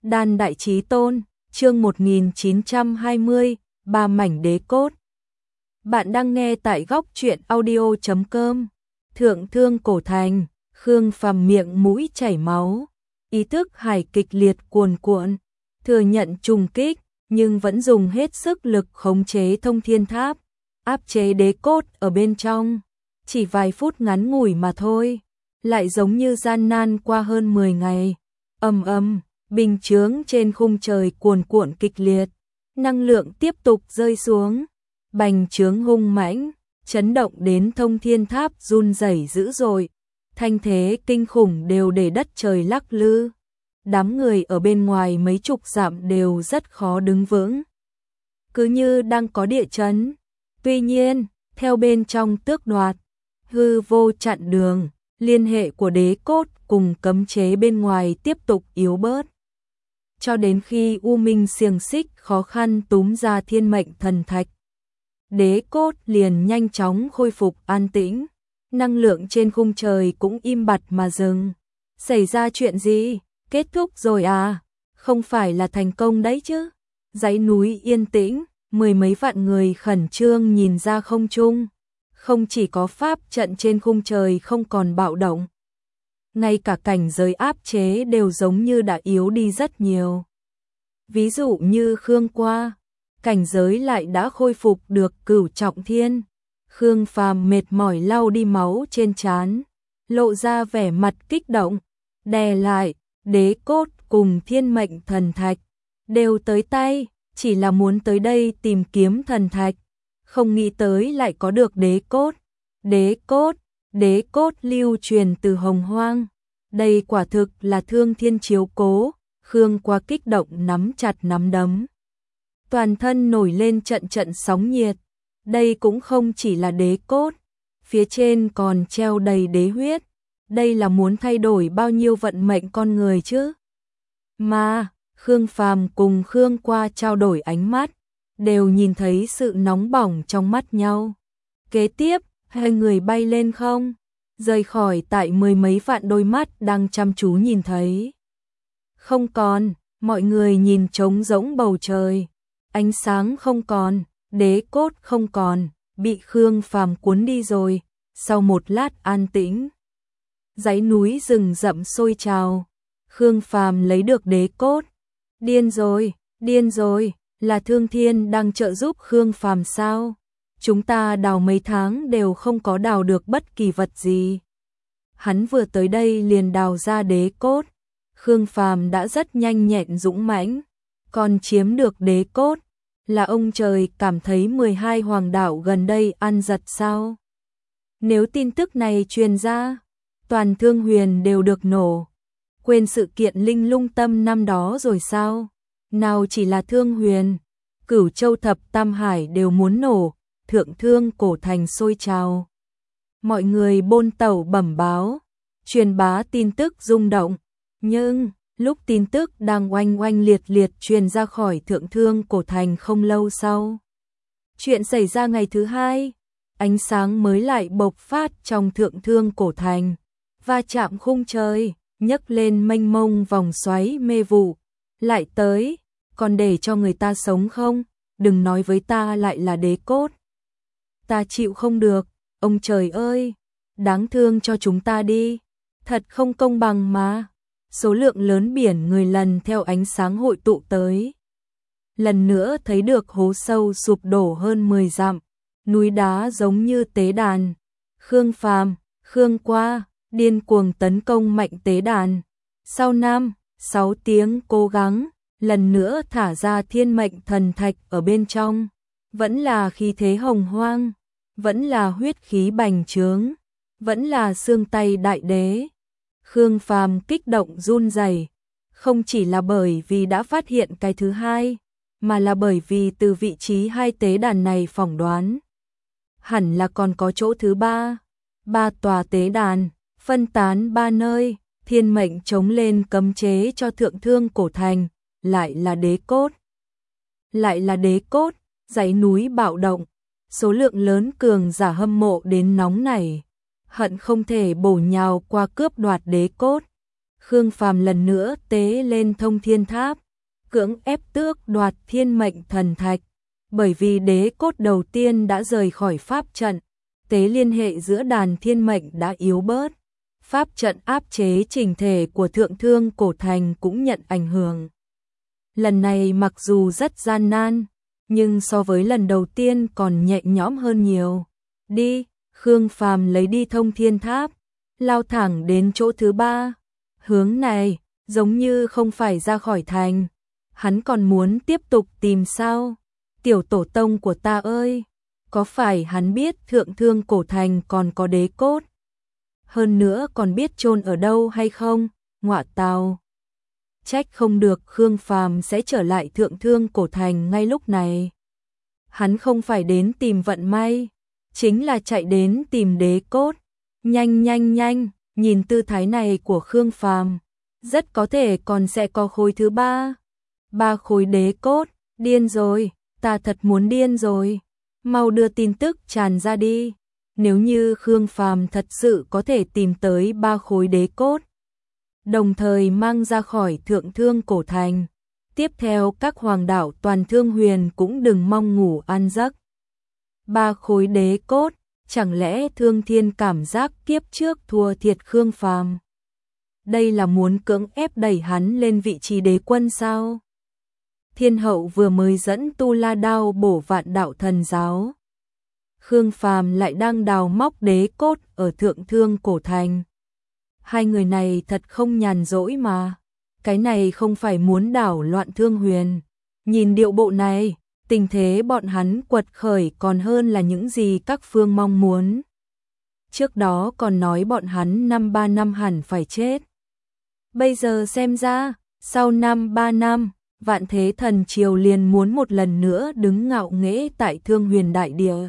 Đan Đại Chí Tôn, chương 1920, ba mảnh đế cốt. Bạn đang nghe tại góc truyện audio.com. Thượng thương cổ thành, Khương Phàm miệng mũi chảy máu, ý thức hải kịch liệt cuồn cuộn, thừa nhận trùng kích, nhưng vẫn dùng hết sức lực khống chế Thông Thiên Tháp, áp chế đế cốt ở bên trong. Chỉ vài phút ngắn ngủi mà thôi, lại giống như gian nan qua hơn 10 ngày. Bình chướng trên khung trời cuồn cuộn kịch liệt, năng lượng tiếp tục rơi xuống, bành chướng hung mãnh, chấn động đến Thông Thiên Tháp run rẩy dữ dội, thanh thế kinh khủng đều để đất trời lắc lư. Đám người ở bên ngoài mấy chục dặm đều rất khó đứng vững, cứ như đang có địa chấn. Tuy nhiên, theo bên trong tước đoạt, hư vô chặn đường, liên hệ của đế cốt cùng cấm chế bên ngoài tiếp tục yếu bớt. Cho đến khi U Minh xiềng xích khó khăn túm ra thiên mệnh thần thạch, đế cốt liền nhanh chóng khôi phục an tĩnh, năng lượng trên khung trời cũng im bặt mà dừng. Xảy ra chuyện gì? Kết thúc rồi à? Không phải là thành công đấy chứ? Dãy núi yên tĩnh, mười mấy vạn người khẩn trương nhìn ra không trung. Không chỉ có pháp trận trên khung trời không còn bạo động, ngay cả cảnh giới áp chế đều giống như đã yếu đi rất nhiều. Ví dụ như Khương Qua, cảnh giới lại đã khôi phục được cửu trọng thiên. Khương Phàm mệt mỏi lau đi máu trên trán, lộ ra vẻ mặt kích động, đè lại, đế cốt cùng thiên mệnh thần thạch đều tới tay, chỉ là muốn tới đây tìm kiếm thần thạch, không nghĩ tới lại có được đế cốt. Đế cốt lưu truyền từ Hồng Hoang, đây quả thực là thương thiên chiếu cố. Khương Qua kích động nắm chặt nắm đấm, toàn thân nổi lên trận trận sóng nhiệt. Đây cũng không chỉ là đế cốt, phía trên còn treo đầy đế huyết. Đây là muốn thay đổi bao nhiêu vận mệnh con người chứ? Mà, Khương Phàm cùng Khương Qua trao đổi ánh mắt, đều nhìn thấy sự nóng bỏng trong mắt nhau. Kế tiếp, hai người bay lên không, rời khỏi tại mười mấy vạn đôi mắt đang chăm chú nhìn thấy. Không còn, mọi người nhìn trống rỗng bầu trời, ánh sáng không còn, đế cốt không còn, bị Khương Phàm cuốn đi rồi. Sau một lát an tĩnh, dãy núi rừng rậm sôi trào. Khương Phàm lấy được đế cốt. Điên rồi, là Thương Thiên đang trợ giúp Khương Phàm sao? Chúng ta đào mấy tháng đều không có đào được bất kỳ vật gì. Hắn vừa tới đây liền đào ra đế cốt. Khương Phàm đã rất nhanh nhẹn dũng mãnh, còn chiếm được đế cốt. Là ông trời cảm thấy 12 hoàng đảo gần đây ăn giật sao? Nếu tin tức này truyền ra, toàn Thương Huyền đều được nổ. Quên sự kiện Linh Lung Tâm năm đó rồi sao? Nào chỉ là Thương Huyền, Cửu Châu thập tam hải đều muốn nổ. Thượng thương cổ thành sôi trào, mọi người bôn tàu bẩm báo, truyền bá tin tức rung động. Nhưng lúc tin tức đang oanh oanh liệt liệt truyền ra khỏi thượng thương cổ thành không lâu sau, chuyện xảy ra ngày thứ hai, ánh sáng mới lại bộc phát trong thượng thương cổ thành, va chạm khung trời, nhấc lên mênh mông vòng xoáy mê vụ. Lại tới, còn để cho người ta sống không? Đừng nói với ta lại là đế cốt. Ta chịu không được, ông trời ơi, đáng thương cho chúng ta đi, thật không công bằng mà. Số lượng lớn biển người lần theo ánh sáng hội tụ tới. Lần nữa thấy được hố sâu sụp đổ hơn 10 dặm, núi đá giống như tế đàn. Khương Phàm, Khương Qua, điên cuồng tấn công mạnh tế đàn. Sau 5-6 tiếng cố gắng, lần nữa thả ra thiên mệnh thần thạch ở bên trong. Vẫn là khí thế hồng hoang, vẫn là huyết khí bành trướng, vẫn là xương tay đại đế. Khương Phàm kích động run rẩy, không chỉ là bởi vì đã phát hiện cái thứ hai, mà là bởi vì từ vị trí hai tế đàn này phỏng đoán, hẳn là còn có chỗ thứ ba. Ba tòa tế đàn, phân tán ba nơi, thiên mệnh chống lên cấm chế cho thượng thương cổ thành, lại là đế cốt. Dãy núi bạo động, số lượng lớn cường giả hâm mộ đến nóng nảy, hận không thể bổ nhào qua cướp đoạt đế cốt. Khương Phàm lần nữa tế lên Thông Thiên Tháp, cưỡng ép tước đoạt Thiên Mệnh Thần Thạch, bởi vì đế cốt đầu tiên đã rời khỏi pháp trận, tế liên hệ giữa đàn thiên mệnh đã yếu bớt. Pháp trận áp chế chỉnh thể của Thượng Thương Cổ Thành cũng nhận ảnh hưởng. Lần này mặc dù rất gian nan, nhưng so với lần đầu tiên còn nhẹ nhõm hơn nhiều. Đi, Khương Phàm lấy đi Thông Thiên Tháp, lao thẳng đến chỗ thứ ba. Hướng này, giống như không phải ra khỏi thành. Hắn còn muốn tiếp tục tìm sao? Tiểu tổ tông của ta ơi! Có phải hắn biết Thượng Thương Cổ Thành còn có đế cốt? Hơn nữa còn biết chôn ở đâu hay không? Ngọa tào! Trách không được Khương Phàm sẽ trở lại Thượng Thương Cổ Thành ngay lúc này. Hắn không phải đến tìm vận may, chính là chạy đến tìm đế cốt. Nhanh nhanh nhanh, nhìn tư thái này của Khương Phàm, rất có thể còn sẽ có khối thứ ba. 3 khối đế cốt, điên rồi, ta thật muốn điên rồi. Mau đưa tin tức tràn ra đi. Nếu như Khương Phàm thật sự có thể tìm tới 3 khối đế cốt, đồng thời mang ra khỏi Thượng Thương Cổ Thành, tiếp theo các hoàng đảo toàn Thương Huyền cũng đừng mong ngủ ăn giấc. 3 khối đế cốt, chẳng lẽ Thương Thiên cảm giác kiếp trước thua thiệt Khương Phàm? Đây là muốn cưỡng ép đẩy hắn lên vị trí đế quân sao? Thiên hậu vừa mới dẫn Tu La Đao bổ Vạn Đạo Thần Giáo. Khương Phàm lại đang đào móc đế cốt ở Thượng Thương Cổ Thành. Hai người này thật không nhàn rỗi mà. Cái này không phải muốn đảo loạn Thương Huyền. Nhìn điệu bộ này, tình thế bọn hắn quật khởi còn hơn là những gì các phương mong muốn. Trước đó còn nói bọn hắn 3 năm hẳn phải chết. Bây giờ xem ra, sau 3 năm, Vạn Thế Thần Triều liền muốn một lần nữa đứng ngạo nghễ tại Thương Huyền Đại Địa.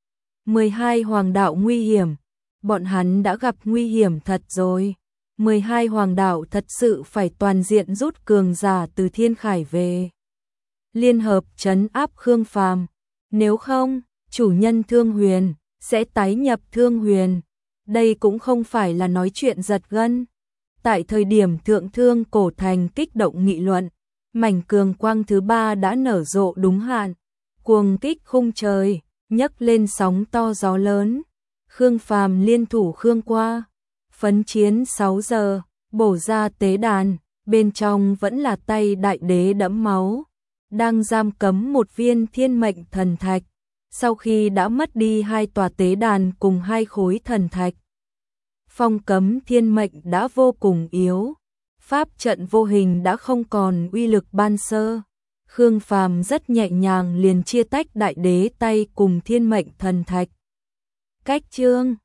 12 hoàng đạo nguy hiểm, bọn hắn đã gặp nguy hiểm thật rồi. 12 hoàng đạo thật sự phải toàn diện rút cường giả từ Thiên Khải về. Liên hợp trấn áp Khương Phàm, nếu không, chủ nhân Thương Huyền sẽ tái nhập Thương Huyền. Đây cũng không phải là nói chuyện giật gân. Tại thời điểm Thượng Thương Cổ Thành kích động nghị luận, mảnh cường quang thứ 3 đã nở rộ đúng hạn, cuồng kích khung trời, nhấc lên sóng to gió lớn. Khương Phàm liên thủ Khương Qua, phấn chiến 6 giờ, bổ ra tế đàn, bên trong vẫn là tay đại đế đẫm máu, đang giam cấm một viên Thiên Mệnh Thần Thạch, sau khi đã mất đi 2 tòa tế đàn cùng 2 khối thần thạch. Phong cấm thiên mệnh đã vô cùng yếu, pháp trận vô hình đã không còn uy lực ban sơ. Khương Phàm rất nhẹ nhàng liền chia tách đại đế tay cùng Thiên Mệnh Thần Thạch. Cách chương